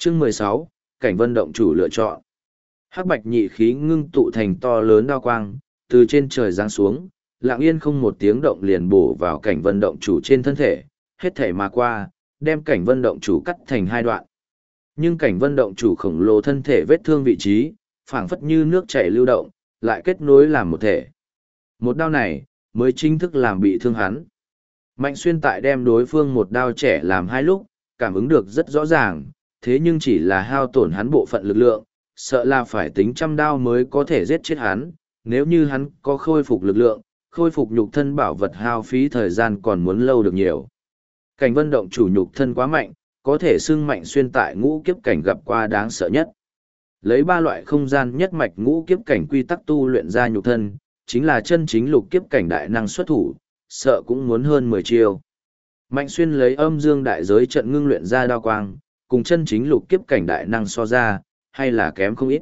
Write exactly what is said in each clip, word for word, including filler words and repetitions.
Chương mười sáu, cảnh vân động chủ lựa chọn. Hắc bạch nhị khí ngưng tụ thành to lớn đao quang, từ trên trời giáng xuống, lặng yên không một tiếng động liền bổ vào cảnh vân động chủ trên thân thể, hết thể mà qua, đem cảnh vân động chủ cắt thành hai đoạn. Nhưng cảnh vân động chủ khổng lồ thân thể vết thương vị trí, phảng phất như nước chảy lưu động, lại kết nối làm một thể. Một đao này, mới chính thức làm bị thương hắn. Mạnh xuyên tại đem đối phương một đao trẻ làm hai lúc, cảm ứng được rất rõ ràng, thế nhưng chỉ là hao tổn hắn bộ phận lực lượng, sợ là phải tính trăm đao mới có thể giết chết hắn, nếu như hắn có khôi phục lực lượng, khôi phục nhục thân bảo vật hao phí thời gian còn muốn lâu được nhiều. Cảnh vân động chủ nhục thân quá mạnh, có thể xưng Mạnh xuyên tại ngũ kiếp cảnh gặp qua đáng sợ nhất. Lấy ba loại không gian nhất mạch ngũ kiếp cảnh quy tắc tu luyện ra nhục thân, chính là chân chính lục kiếp cảnh đại năng xuất thủ, sợ cũng muốn hơn mười chiêu. Mạnh xuyên lấy âm dương đại giới trận ngưng luyện ra đao quang, cùng chân chính lục kiếp cảnh đại năng so ra, hay là kém không ít.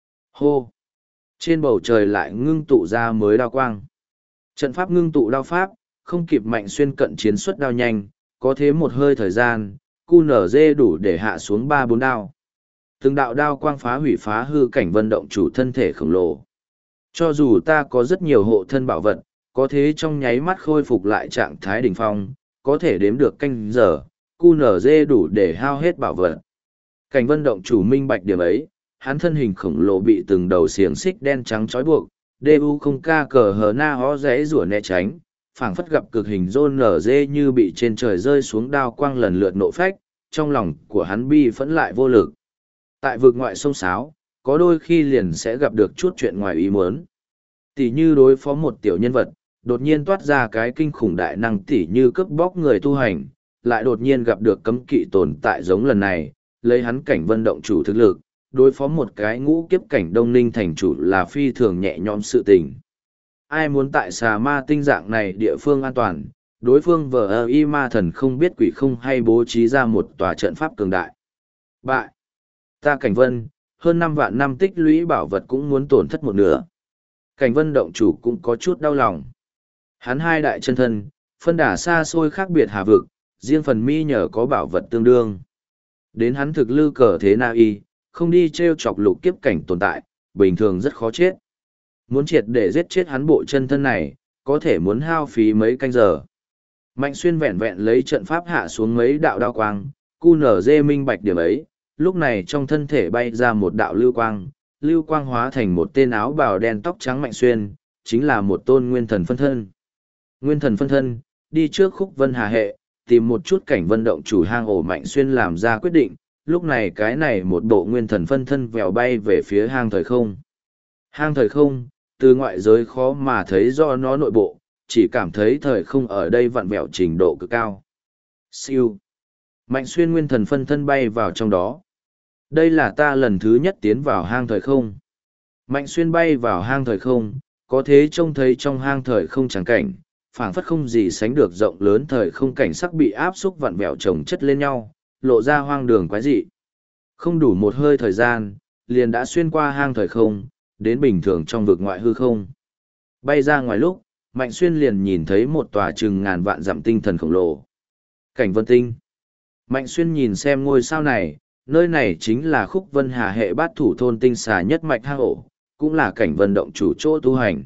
Hô! Trên bầu trời lại ngưng tụ ra mới đao quang. Trận pháp ngưng tụ đao pháp, không kịp Mạnh xuyên cận chiến xuất đao nhanh, có thế một hơi thời gian, cu nở dê đủ để hạ xuống ba bốn đao. Từng đạo đao quang phá hủy phá hư cảnh vân động chủ thân thể khổng lồ. Cho dù ta có rất nhiều hộ thân bảo vật, có thế trong nháy mắt khôi phục lại trạng thái đỉnh phong, có thể đếm được canh giờ, cu nở dê đủ để hao hết bảo vật. Cảnh vân động chủ minh bạch điểm ấy, hắn thân hình khổng lồ bị từng đầu xiềng xích đen trắng trói buộc, đê u không ca cờ hờ na hó rẽ rủa né tránh, phảng phất gặp cực hình rôn nở dê như bị trên trời rơi xuống đao quang lần lượt nộ phách, trong lòng của hắn bi phẫn lại vô lực. Tại vực ngoại sông Sáo, có đôi khi liền sẽ gặp được chút chuyện ngoài ý muốn. Tỷ như đối phó một tiểu nhân vật, đột nhiên toát ra cái kinh khủng đại năng tỷ như cướp bóc người tu hành, lại đột nhiên gặp được cấm kỵ tồn tại giống lần này, lấy hắn cảnh vân động chủ thực lực, đối phó một cái ngũ kiếp cảnh đông ninh thành chủ là phi thường nhẹ nhõm sự tình. Ai muốn tại xà ma tinh dạng này địa phương an toàn, đối phương vờ ơ y ma thần không biết quỷ không hay bố trí ra một tòa trận pháp cường đại. Bại! Ta cảnh vân, hơn năm vạn năm tích lũy bảo vật cũng muốn tổn thất một nửa. Cảnh vân động chủ cũng có chút đau lòng. Hắn hai đại chân thân, phân đả xa xôi khác biệt hà vực, riêng phần mi nhờ có bảo vật tương đương. Đến hắn thực lư cờ thế na y, không đi treo chọc lục kiếp cảnh tồn tại, bình thường rất khó chết. Muốn triệt để giết chết hắn bộ chân thân này, có thể muốn hao phí mấy canh giờ. Mạnh xuyên vẹn vẹn lấy trận pháp hạ xuống mấy đạo đao quang, cu nở dê minh bạch điểm ấy, lúc này trong thân thể bay ra một đạo lưu quang, lưu quang hóa thành một tên áo bào đen tóc trắng Mạnh xuyên, chính là một tôn nguyên thần phân thân. Nguyên thần phân thân, đi trước khúc vân hà hệ, tìm một chút cảnh vân động chủ hang ổ Mạnh xuyên làm ra quyết định, lúc này cái này một bộ nguyên thần phân thân vèo bay về phía hang thời không. Hang thời không, từ ngoại giới khó mà thấy do nó nội bộ, chỉ cảm thấy thời không ở đây vặn vẹo trình độ cực cao. Siêu. Mạnh xuyên nguyên thần phân thân bay vào trong đó. Đây là ta lần thứ nhất tiến vào hang thời không. Mạnh xuyên bay vào hang thời không, có thế trông thấy trong hang thời không trắng cảnh, phảng phất không gì sánh được rộng lớn thời không cảnh sắc bị áp xúc vặn vẹo chồng chất lên nhau, lộ ra hoang đường quái dị. Không đủ một hơi thời gian, liền đã xuyên qua hang thời không, đến bình thường trong vực ngoại hư không. Bay ra ngoài lúc, Mạnh xuyên liền nhìn thấy một tòa chừng ngàn vạn dặm tinh thần khổng lồ. Cảnh vân tinh. Mạnh xuyên nhìn xem ngôi sao này, nơi này chính là khúc vân hà hệ bát thủ thôn tinh xà nhất mạch hang ổ, cũng là cảnh vân động chủ chỗ tu hành.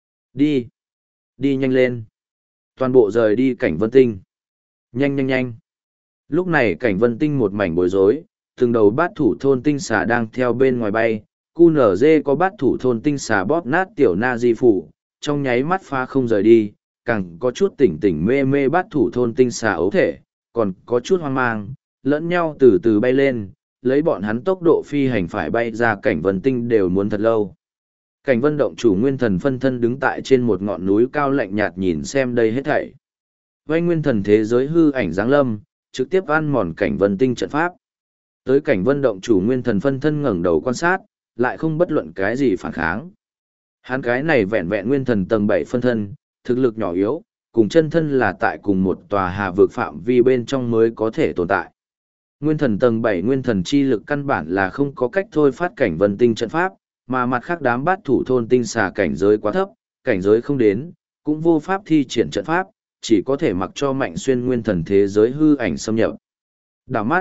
Đi. Đi nhanh lên. Toàn bộ rời đi cảnh vân tinh. Nhanh nhanh nhanh. Lúc này cảnh vân tinh một mảnh bối rối, từng đầu bát thủ thôn tinh xà đang theo bên ngoài bay, cu nở dê có bát thủ thôn tinh xà bóp nát tiểu na di phủ, trong nháy mắt pha không rời đi, càng có chút tỉnh tỉnh mê mê bát thủ thôn tinh xà ấu thể, còn có chút hoang mang, lẫn nhau từ từ bay lên, lấy bọn hắn tốc độ phi hành phải bay ra cảnh vân tinh đều muốn thật lâu. Cảnh vân động chủ nguyên thần phân thân đứng tại trên một ngọn núi cao lạnh nhạt nhìn xem đây hết thảy. Vanh nguyên thần thế giới hư ảnh giáng lâm, trực tiếp ăn mòn cảnh vân tinh trận pháp. Tới cảnh vân động chủ nguyên thần phân thân ngẩng đầu quan sát, lại không bất luận cái gì phản kháng. Hắn cái này vẹn vẹn nguyên thần tầng bảy phân thân, thực lực nhỏ yếu, cùng chân thân là tại cùng một tòa hà vực phạm vi bên trong mới có thể tồn tại. Nguyên thần tầng bảy nguyên thần chi lực căn bản là không có cách thôi phát cảnh vân tinh trận pháp, mà mặt khác đám bát thủ thôn tinh xà cảnh giới quá thấp, cảnh giới không đến, cũng vô pháp thi triển trận pháp, chỉ có thể mặc cho Mạnh xuyên nguyên thần thế giới hư ảnh xâm nhập. Đảo mắt,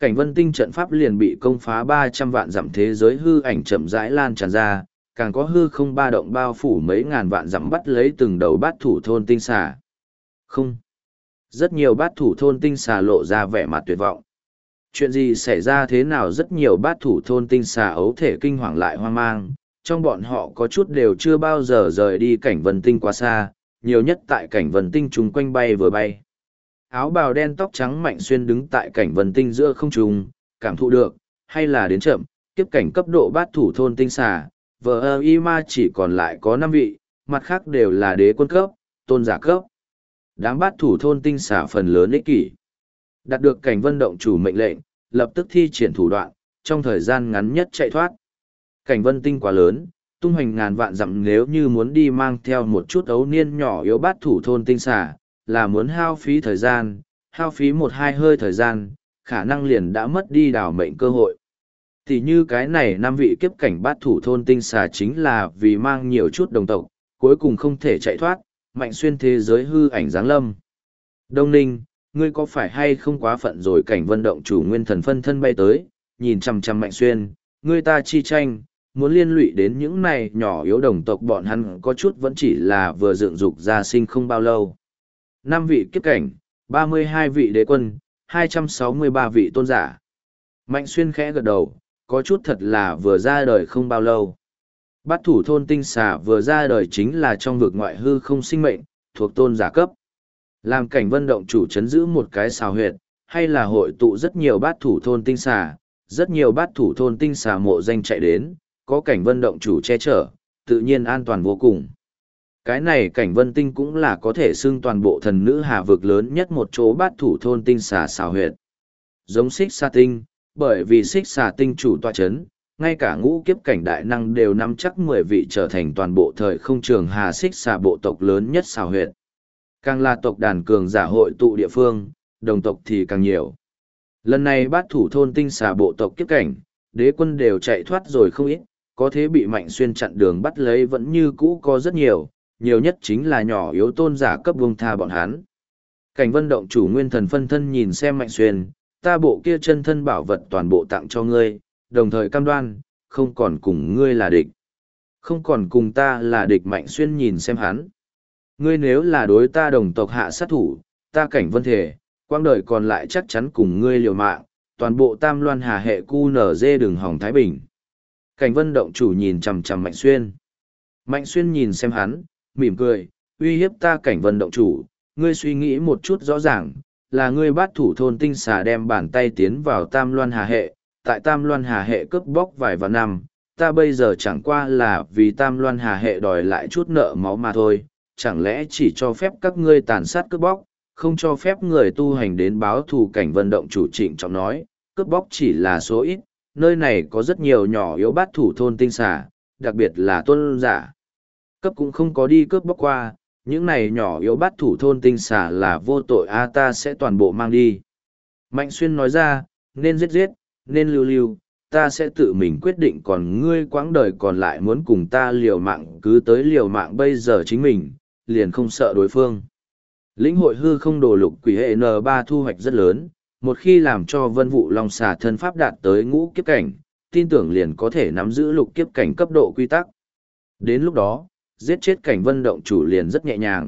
cảnh vân tinh trận pháp liền bị công phá ba trăm vạn dặm thế giới hư ảnh chậm rãi lan tràn ra, càng có hư không ba động bao phủ mấy ngàn vạn dặm bắt lấy từng đầu bát thủ thôn tinh xà. Không. Rất nhiều bát thủ thôn tinh xà lộ ra vẻ mặt tuyệt vọng. Chuyện gì xảy ra thế nào, rất nhiều bát thủ thôn tinh xà ấu thể kinh hoàng lại hoang mang, trong bọn họ có chút đều chưa bao giờ rời đi cảnh vân tinh quá xa, nhiều nhất tại cảnh vân tinh chung quanh bay vừa bay. Áo bào đen tóc trắng Mạnh Xuyên đứng tại cảnh vân tinh giữa không trung, cảm thụ được, hay là đến chậm, kiếp cảnh cấp độ bát thủ thôn tinh xà, vờ ơ y ma chỉ còn lại có năm vị, mặt khác đều là đế quân cấp, tôn giả cấp. Đám bát thủ thôn tinh xà phần lớn ích kỷ. Đạt được cảnh vân động chủ mệnh lệnh, lập tức thi triển thủ đoạn, trong thời gian ngắn nhất chạy thoát. Cảnh vân tinh quá lớn, tung hoành ngàn vạn dặm, nếu như muốn đi mang theo một chút ấu niên nhỏ yếu bát thủ thôn tinh xà, là muốn hao phí thời gian, hao phí một hai hơi thời gian, khả năng liền đã mất đi đào mệnh cơ hội. Thì như cái này năm vị kiếp cảnh bát thủ thôn tinh xà chính là vì mang nhiều chút đồng tộc, cuối cùng không thể chạy thoát, Mạnh Xuyên thế giới hư ảnh giáng lâm. Đông Ninh, ngươi có phải hay không quá phận rồi? Cảnh vân động chủ nguyên thần phân thân bay tới, nhìn chằm chằm Mạnh Xuyên, ngươi ta chi tranh, muốn liên lụy đến những này nhỏ yếu đồng tộc, bọn hắn có chút vẫn chỉ là vừa dựng dục ra sinh không bao lâu. Năm vị kiếp cảnh, ba mươi hai vị đế quân, hai trăm sáu mươi ba vị tôn giả. Mạnh Xuyên khẽ gật đầu, có chút thật là vừa ra đời không bao lâu. Bát thủ thôn tinh xà vừa ra đời chính là trong vực ngoại hư không sinh mệnh, thuộc tôn giả cấp. Làm cảnh vân động chủ chấn giữ một cái xào huyệt, hay là hội tụ rất nhiều bát thủ thôn tinh xà, rất nhiều bát thủ thôn tinh xà mộ danh chạy đến, có cảnh vân động chủ che chở, tự nhiên an toàn vô cùng. Cái này cảnh vân tinh cũng là có thể xưng toàn bộ thần nữ hà vực lớn nhất một chỗ bát thủ thôn tinh xà xào huyệt. Giống xích xà tinh, bởi vì xích xà tinh chủ tọa chấn, ngay cả ngũ kiếp cảnh đại năng đều nắm chắc mười vị trở thành toàn bộ thời không trường hà xích xà bộ tộc lớn nhất xào huyệt. Càng là tộc đàn cường giả hội tụ địa phương, đồng tộc thì càng nhiều. Lần này bát thủ thôn tinh xà bộ tộc kiếp cảnh, đế quân đều chạy thoát rồi không ít, có thế bị Mạnh Xuyên chặn đường bắt lấy vẫn như cũ có rất nhiều, nhiều nhất chính là nhỏ yếu tôn giả cấp buông tha bọn hắn. Cảnh vân động chủ nguyên thần phân thân nhìn xem Mạnh Xuyên, ta bộ kia chân thân bảo vật toàn bộ tặng cho ngươi, đồng thời cam đoan, không còn cùng ngươi là địch. Không còn cùng ta là địch. Mạnh Xuyên nhìn xem hắn. Ngươi nếu là đối ta đồng tộc hạ sát thủ, ta cảnh vân thể, quang đời còn lại chắc chắn cùng ngươi liều mạng, toàn bộ tam loan hà hệ cu nở dê đường hỏng Thái Bình. Cảnh vân động chủ nhìn chằm chằm Mạnh Xuyên. Mạnh Xuyên nhìn xem hắn, mỉm cười, uy hiếp ta cảnh vân động chủ, ngươi suy nghĩ một chút rõ ràng, là ngươi bắt thủ thôn tinh xà đem bàn tay tiến vào tam loan hà hệ, tại tam loan hà hệ cướp bóc vài vạn năm, ta bây giờ chẳng qua là vì tam loan hà hệ đòi lại chút nợ máu mà thôi, chẳng lẽ chỉ cho phép các ngươi tàn sát cướp bóc, không cho phép người tu hành đến báo thù. Cảnh vân động chủ trịnh trọng nói, cướp bóc chỉ là số ít, nơi này có rất nhiều nhỏ yếu bát thủ thôn tinh xà, đặc biệt là tôn giả cấp cũng không có đi cướp bóc qua, những này nhỏ yếu bát thủ thôn tinh xà là vô tội, a ta sẽ toàn bộ mang đi. Mạnh Xuyên nói ra, nên giết giết, nên lưu lưu, ta sẽ tự mình quyết định, còn ngươi quãng đời còn lại muốn cùng ta liều mạng cứ tới liều mạng, bây giờ chính mình, liền không sợ đối phương. Lĩnh hội hư không đồ lục quỷ hệ N ba thu hoạch rất lớn, một khi làm cho vân vụ long xà thân pháp đạt tới ngũ kiếp cảnh, tin tưởng liền có thể nắm giữ lục kiếp cảnh cấp độ quy tắc. Đến lúc đó, giết chết cảnh vân động chủ liền rất nhẹ nhàng.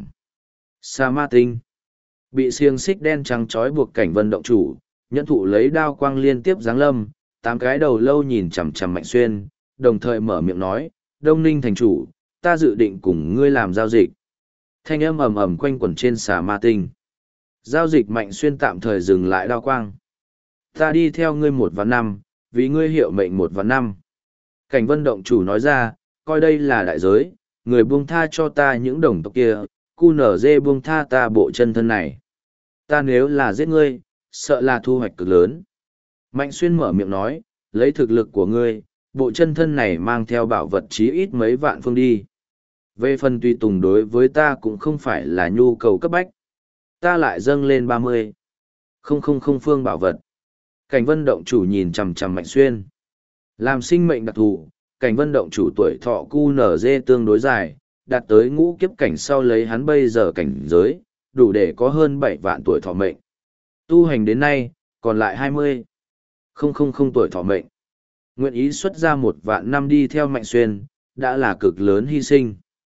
Sa ma tinh. Bị xiềng xích đen trắng trói buộc cảnh vân động chủ, nhẫn thụ lấy đao quang liên tiếp giáng lâm, tám cái đầu lâu nhìn chằm chằm Mạnh Xuyên, đồng thời mở miệng nói, Đông Ninh thành chủ, ta dự định cùng ngươi làm giao dịch. Thanh âm ầm ầm quanh quẩn trên xà ma tinh. Giao dịch. Mạnh Xuyên tạm thời dừng lại đao quang. Ta đi theo ngươi một vạn năm, vì ngươi hiệu mệnh một vạn năm. Cảnh vân động chủ nói ra, coi đây là đại giới, người buông tha cho ta những đồng tộc kia, cu nở dê buông tha ta bộ chân thân này. Ta nếu là giết ngươi, sợ là thu hoạch cực lớn. Mạnh Xuyên mở miệng nói, lấy thực lực của ngươi, bộ chân thân này mang theo bảo vật chí ít mấy vạn phương đi. Về phần tùy tùng đối với ta cũng không phải là nhu cầu cấp bách. Ta lại dâng lên ba mươi. Không không không phương bảo vật. Cảnh vân động chủ nhìn chằm chằm Mạnh Xuyên. Làm sinh mệnh đặc thù, cảnh vân động chủ tuổi thọ cu nở dê tương đối dài, đạt tới ngũ kiếp cảnh sau lấy hắn bây giờ cảnh giới, đủ để có hơn bảy vạn tuổi thọ mệnh. Tu hành đến nay, còn lại hai mươi. Không không không tuổi thọ mệnh. Nguyện ý xuất ra một vạn năm đi theo Mạnh Xuyên, đã là cực lớn hy sinh.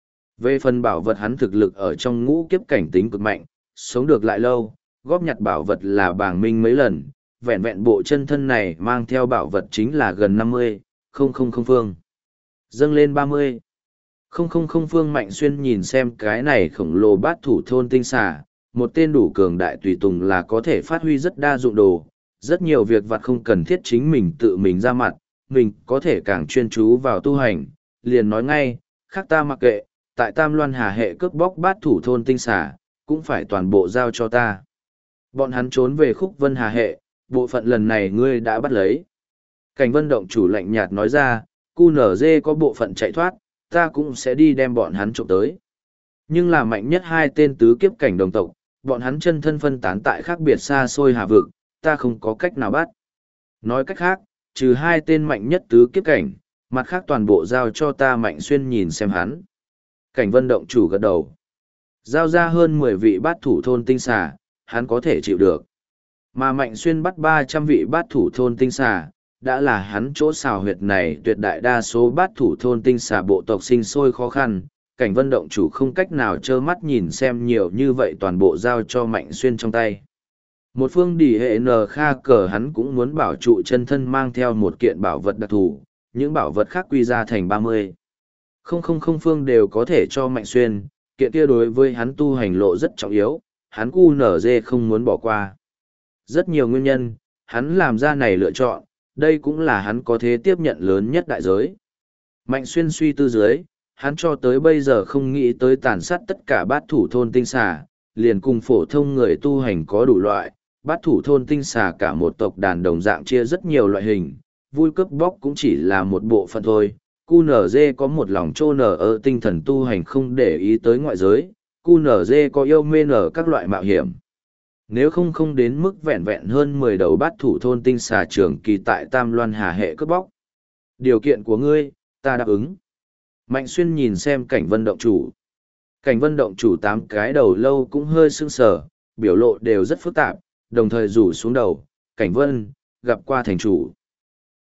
Về phần bảo vật hắn thực lực ở trong ngũ kiếp cảnh tính cực mạnh, sống được lại lâu, góp nhặt bảo vật là bảng minh mấy lần, vẹn vẹn bộ chân thân này mang theo bảo vật chính là gần năm mươi, không không không phương. Dâng lên ba mươi. Không không không phương. Mạnh Xuyên nhìn xem cái này khổng lồ bát thủ thôn tinh xà, một tên đủ cường đại tùy tùng là có thể phát huy rất đa dụng đồ, rất nhiều việc vặt không cần thiết chính mình tự mình ra mặt, mình có thể càng chuyên chú vào tu hành, liền nói ngay, khác ta mặc kệ, tại Tam Loan Hà hệ cướp bóc bát thủ thôn tinh xà, cũng phải toàn bộ giao cho ta. Bọn hắn trốn về khúc vân hà hệ, bộ phận lần này ngươi đã bắt lấy. Cảnh Vân động chủ lạnh nhạt nói ra, cu nở dê có bộ phận chạy thoát, ta cũng sẽ đi đem bọn hắn trộm tới. Nhưng là mạnh nhất hai tên tứ kiếp cảnh đồng tộc, bọn hắn chân thân phân tán tại khác biệt xa xôi hà vực, ta không có cách nào bắt. Nói cách khác, trừ hai tên mạnh nhất tứ kiếp cảnh, mặt khác toàn bộ giao cho ta Mạnh Xuyên nhìn xem hắn. Cảnh Vân động chủ gật đầu. Giao ra hơn mười vị bát thủ thôn tinh xà, hắn có thể chịu được. Mà Mạnh Xuyên bắt ba trăm vị bát thủ thôn tinh xà, đã là hắn chỗ xào huyệt này tuyệt đại đa số bát thủ thôn tinh xà bộ tộc sinh sôi khó khăn. Cảnh Vân động chủ không cách nào trơ mắt nhìn xem nhiều như vậy toàn bộ giao cho Mạnh Xuyên trong tay. Một phương đỉ hệ n kha cờ hắn cũng muốn bảo trụ chân thân mang theo một kiện bảo vật đặc thù, những bảo vật khác quy ra thành ba mươi. Không không không phương đều có thể cho Mạnh Xuyên, kiện kia đối với hắn tu hành lộ rất trọng yếu, hắn cu nở dê không muốn bỏ qua. Rất nhiều nguyên nhân, hắn làm ra này lựa chọn, đây cũng là hắn có thể tiếp nhận lớn nhất đại giới. Mạnh Xuyên suy tư dưới, hắn cho tới bây giờ không nghĩ tới tàn sát tất cả bát thủ thôn tinh xà, liền cùng phổ thông người tu hành có đủ loại, bát thủ thôn tinh xà cả một tộc đàn đồng dạng chia rất nhiều loại hình, vui cướp bóc cũng chỉ là một bộ phận thôi. cu nở dê có một lòng trô nở ở tinh thần tu hành không để ý tới ngoại giới, cu nở dê có yêu mê nở các loại mạo hiểm. Nếu không không đến mức vẹn vẹn hơn mười đầu bát thủ thôn tinh xà trường kỳ tại Tam Loan Hà hệ cướp bóc. Điều kiện của ngươi, ta đáp ứng. Mạnh Xuyên nhìn xem Cảnh Vân động chủ. Cảnh Vân động chủ tám cái đầu lâu cũng hơi sưng sờ, biểu lộ đều rất phức tạp, đồng thời rủ xuống đầu, Cảnh Vân, gặp qua thành chủ.